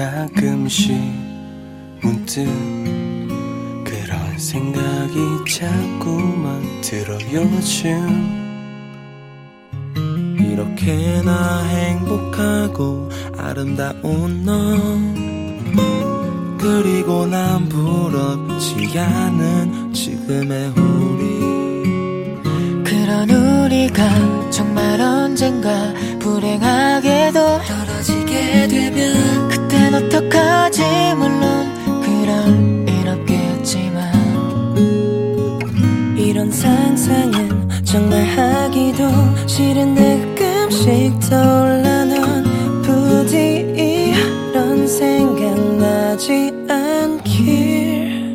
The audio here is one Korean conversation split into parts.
가끔씩 문득 그런 생각이 자꾸만 들어. 요즘 이렇게나 행복하고 아름다운 너, 그리고 난 부럽지 않은 지금의 우리. 그런 우리가 정말 언젠가 불행하게도 떨어지게 되면 그땐 어떡하지. 물론 그럴 일 없겠지만 이런 상상은 정말 하기도 싫은데 가끔씩 떠올라. 넌 부디 이런 생각나지 않길.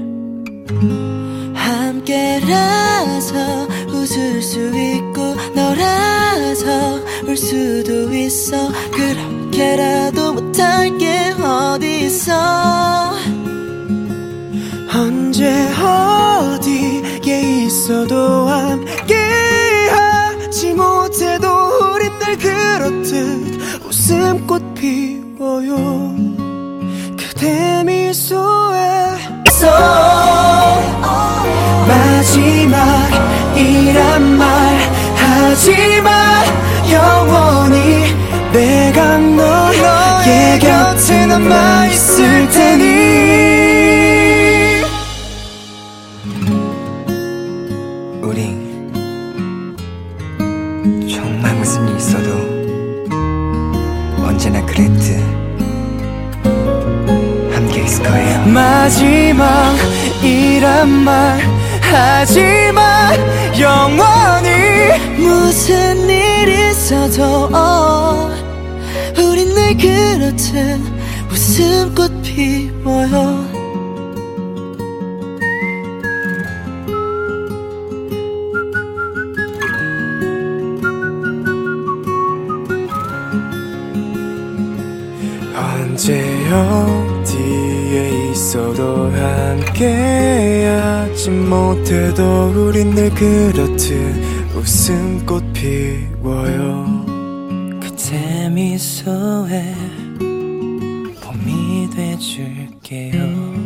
함께라서 웃을 수 있고 너라서 울 수도 있어. 그렇게라도 못할 게 어딨어. 언제 어디에 있어도 함께하지 못해도 우린 늘 그렇듯 웃음꽃 피워요. 그대 미소에 마지막이란 말 하지마. 영원히 내가 너의 곁에 남아있을 테니. 우리 정말 무슨 일 있어도 언제나 그랬듯 함께 있을 거예요. 마지막이란 말 하지마. 영원히 무슨 일 있어도 우린 늘 그렇듯 웃음꽃 피워요. 언제 어디에 있어도 함께하지 못해도 우린 늘 그렇듯 웃음꽃 피워요. 그대 미소에 봄이 돼줄게요.